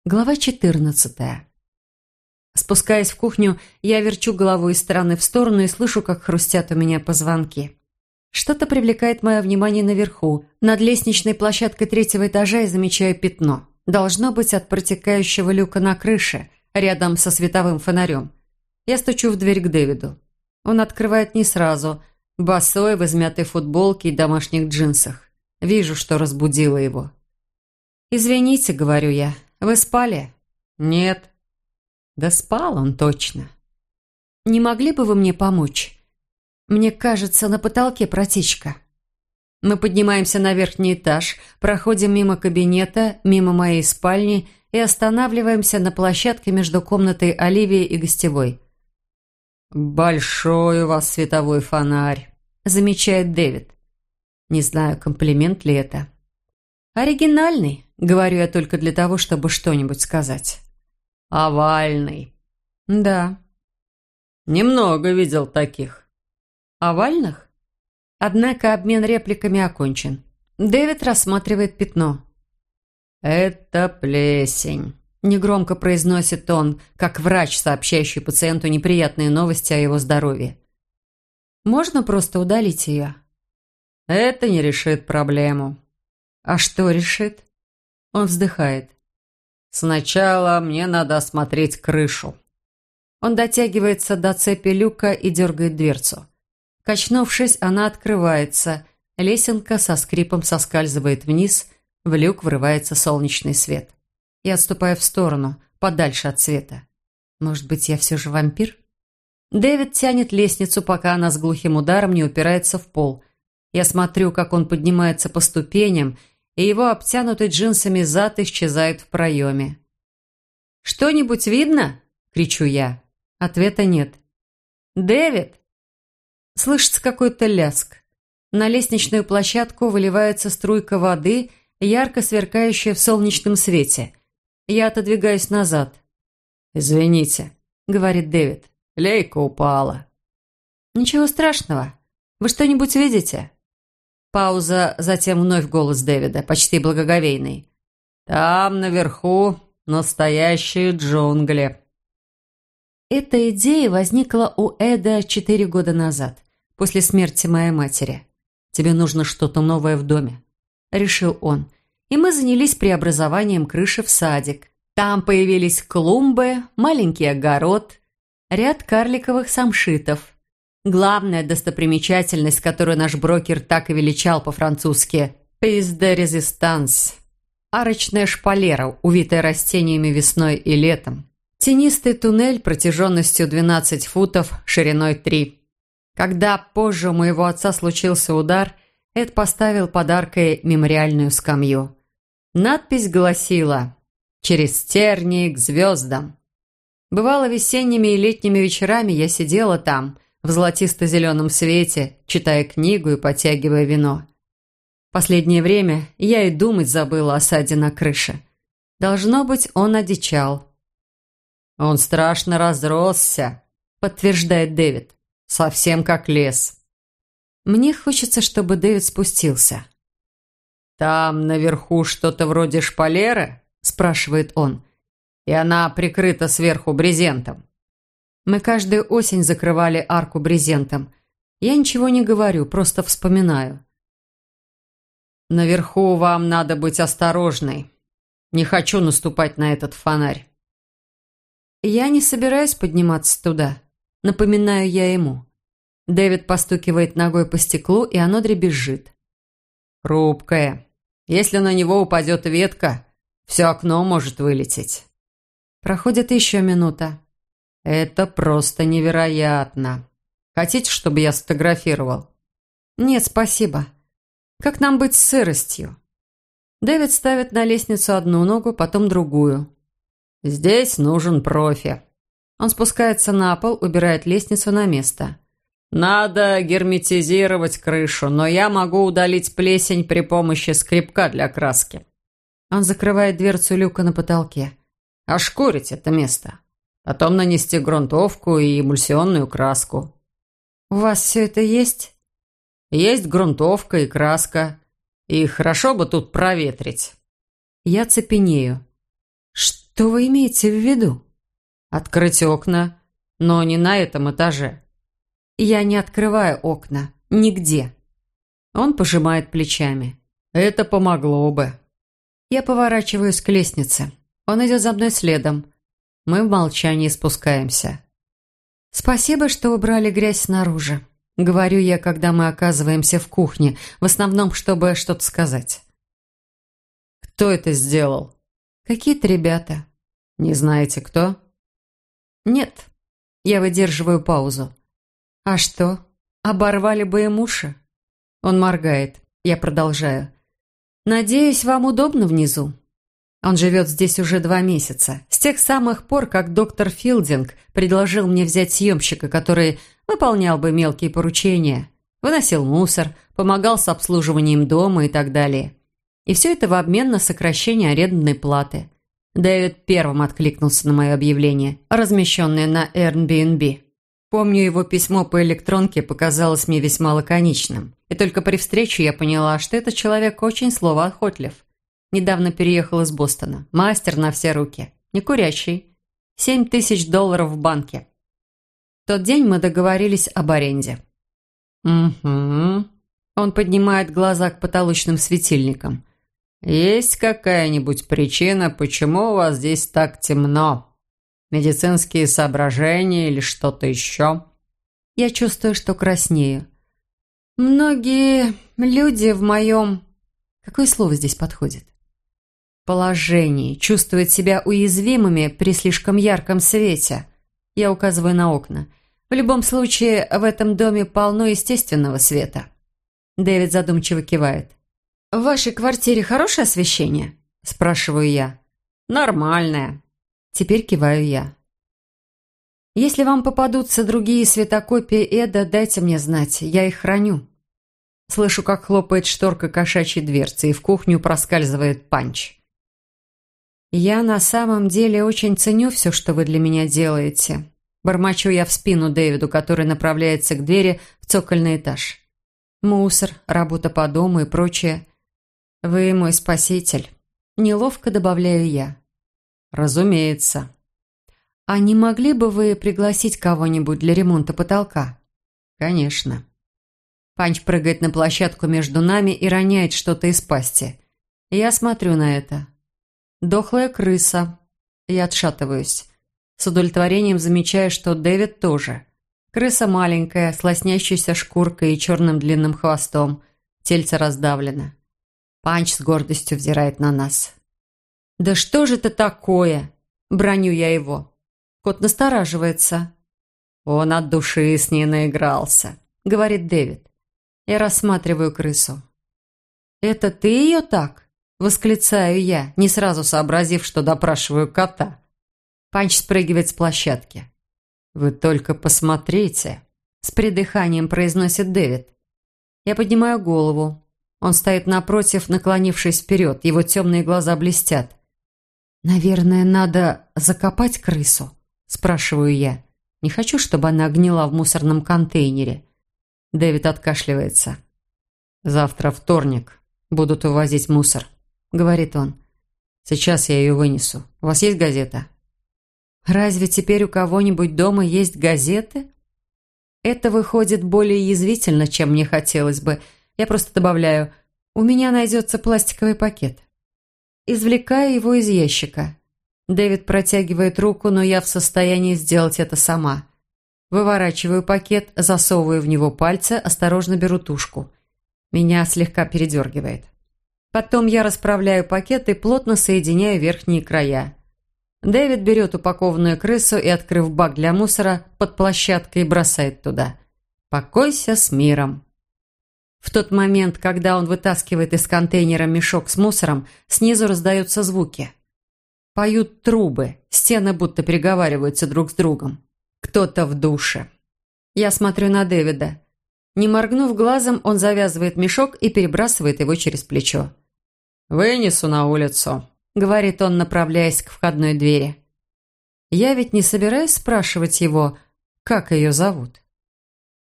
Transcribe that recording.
Глава 14. Спускаясь в кухню, я верчу головой из стороны в сторону и слышу, как хрустят у меня позвонки. Что-то привлекает мое внимание наверху. Над лестничной площадкой третьего этажа я замечаю пятно. Должно быть от протекающего люка на крыше, рядом со световым фонарем. Я стучу в дверь к Дэвиду. Он открывает не сразу, босой, в измятой футболке и домашних джинсах. Вижу, что разбудило его. «Извините», — говорю я. «Вы спали?» «Нет». «Да спал он точно». «Не могли бы вы мне помочь? Мне кажется, на потолке протечка». Мы поднимаемся на верхний этаж, проходим мимо кабинета, мимо моей спальни и останавливаемся на площадке между комнатой Оливии и гостевой. «Большой у вас световой фонарь», — замечает Дэвид. Не знаю, комплимент ли это. «Оригинальный», — говорю я только для того, чтобы что-нибудь сказать. «Овальный». «Да». «Немного видел таких». «Овальных?» Однако обмен репликами окончен. Дэвид рассматривает пятно. «Это плесень», — негромко произносит он, как врач, сообщающий пациенту неприятные новости о его здоровье. «Можно просто удалить ее?» «Это не решит проблему». «А что решит?» Он вздыхает. «Сначала мне надо осмотреть крышу». Он дотягивается до цепи люка и дергает дверцу. Качнувшись, она открывается. Лесенка со скрипом соскальзывает вниз. В люк врывается солнечный свет. Я отступаю в сторону, подальше от света. Может быть, я все же вампир? Дэвид тянет лестницу, пока она с глухим ударом не упирается в пол. Я смотрю, как он поднимается по ступеням, и его обтянутый джинсами зад исчезает в проеме. «Что-нибудь видно?» — кричу я. Ответа нет. «Дэвид!» Слышится какой-то ляск. На лестничную площадку выливается струйка воды, ярко сверкающая в солнечном свете. Я отодвигаюсь назад. «Извините», — говорит Дэвид. «Лейка упала». «Ничего страшного. Вы что-нибудь видите?» Пауза, затем вновь голос Дэвида, почти благоговейный. «Там наверху настоящие джунгли». Эта идея возникла у Эда 4 года назад, после смерти моей матери. «Тебе нужно что-то новое в доме», — решил он. И мы занялись преобразованием крыши в садик. Там появились клумбы, маленький огород, ряд карликовых самшитов. Главная достопримечательность, которую наш брокер так и величал по-французски «Pièce de résistance» – арочная шпалера, увитая растениями весной и летом. Тенистый туннель протяженностью 12 футов, шириной 3. Когда позже у моего отца случился удар, Эд поставил под аркой мемориальную скамью. Надпись гласила «Через тернии к звездам». Бывало, весенними и летними вечерами я сидела там, в золотисто-зеленом свете, читая книгу и потягивая вино. Последнее время я и думать забыла о саде на крыше. Должно быть, он одичал. «Он страшно разросся», — подтверждает Дэвид. «Совсем как лес». Мне хочется, чтобы Дэвид спустился. «Там наверху что-то вроде шпалеры?» — спрашивает он. «И она прикрыта сверху брезентом». Мы каждую осень закрывали арку брезентом. Я ничего не говорю, просто вспоминаю. «Наверху вам надо быть осторожной. Не хочу наступать на этот фонарь». «Я не собираюсь подниматься туда», — напоминаю я ему. Дэвид постукивает ногой по стеклу, и оно дребезжит. «Хрупкое. Если на него упадет ветка, все окно может вылететь». Проходит еще минута. «Это просто невероятно. Хотите, чтобы я сфотографировал?» «Нет, спасибо. Как нам быть с сыростью?» Дэвид ставит на лестницу одну ногу, потом другую. «Здесь нужен профи». Он спускается на пол, убирает лестницу на место. «Надо герметизировать крышу, но я могу удалить плесень при помощи скребка для краски». Он закрывает дверцу люка на потолке. «Ошкурить это место. Потом нанести грунтовку и эмульсионную краску». «У вас все это есть?» «Есть грунтовка и краска. И хорошо бы тут проветрить». Я цепенею. Что вы имеете в виду? Открыть окна, но не на этом этаже. Я не открываю окна. Нигде. Он пожимает плечами. Это помогло бы. Я поворачиваюсь к лестнице. Он идет за мной следом. Мы в молчании спускаемся. «Спасибо, что убрали грязь снаружи», — говорю я, когда мы оказываемся в кухне, в основном, чтобы что-то сказать. «Кто это сделал?» «Какие-то ребята». «Не знаете, кто?» «Нет». Я выдерживаю паузу. «А что? Оборвали бы им уши?» Он моргает. Я продолжаю. «Надеюсь, вам удобно внизу?» Он живет здесь уже 2 месяца. С тех самых пор, как доктор Филдинг предложил мне взять съемщика, который выполнял бы мелкие поручения, выносил мусор, помогал с обслуживанием дома и так далее. И все это в обмен на сокращение арендной платы. Дэвид первым откликнулся на мое объявление, размещенное на Airbnb. Помню, его письмо по электронке показалось мне весьма лаконичным. И только при встрече я поняла, что этот человек очень словоохотлив. Недавно переехал из Бостона. Мастер на все руки. Не курящий. $7000 в банке. В тот день мы договорились об аренде. «Угу». Он поднимает глаза к потолочным светильникам. «Есть какая-нибудь причина, почему у вас здесь так темно? Медицинские соображения или что-то еще?» Я чувствую, что краснею. «Многие люди в моем...» Какое слово здесь подходит? «Положении. Чувствуют себя уязвимыми при слишком ярком свете». Я указываю на окна. «В любом случае, в этом доме полно естественного света». Дэвид задумчиво кивает. «В вашей квартире хорошее освещение?» Спрашиваю я. «Нормальное». Теперь киваю я. «Если вам попадутся другие светокопии Эда, дайте мне знать, я их храню». Слышу, как хлопает шторка кошачьей дверцы, и в кухню проскальзывает Панч. «Я на самом деле очень ценю все, что вы для меня делаете». Бормочу я в спину Дэвиду, который направляется к двери в цокольный этаж. Мусор, работа по дому и прочее. Вы мой спаситель. Неловко добавляю я. Разумеется. А не могли бы вы пригласить кого-нибудь для ремонта потолка? Конечно. Панч прыгает на площадку между нами и роняет что-то из пасти. Я смотрю на это. Дохлая крыса. Я отшатываюсь. С удовлетворением замечаю, что Дэвид тоже. Крыса маленькая, с лоснящейся шкуркой и черным длинным хвостом. Тельце раздавлено. Панч с гордостью взирает на нас. «Да что же это такое?» Браню я его. Кот настораживается. «Он от души с ней наигрался», — говорит Дэвид. Я рассматриваю крысу. «Это ты ее так?» — восклицаю я, не сразу сообразив, что допрашиваю кота. Панч спрыгивает с площадки. «Вы только посмотрите», — с придыханием произносит Дэвид. Я поднимаю голову. Он стоит напротив, наклонившись вперед. Его темные глаза блестят. «Наверное, надо закопать крысу?» – спрашиваю я. Не хочу, чтобы она гнила в мусорном контейнере. Дэвид откашливается. «Завтра вторник. Будут увозить мусор», – говорит он. «Сейчас я ее вынесу. У вас есть газета?» «Разве теперь у кого-нибудь дома есть газеты?» Это выходит более язвительно, чем мне хотелось бы. Я просто добавляю: «У меня найдется пластиковый пакет». Извлекаю его из ящика. Дэвид протягивает руку, но я в состоянии сделать это сама. Выворачиваю пакет, засовываю в него пальцы, осторожно беру тушку. Меня слегка передергивает. Потом я расправляю пакет и плотно соединяю верхние края. Дэвид берет упакованную крысу и, открыв бак для мусора под площадкой, бросает туда. «Покойся с миром». В тот момент, когда он вытаскивает из контейнера мешок с мусором, снизу раздаются звуки. Поют трубы, стены будто переговариваются друг с другом. Кто-то в душе. Я смотрю на Дэвида. Не моргнув глазом, он завязывает мешок и перебрасывает его через плечо. «Вынесу на улицу», — говорит он, направляясь к входной двери. Я ведь не собираюсь спрашивать его, как ее зовут.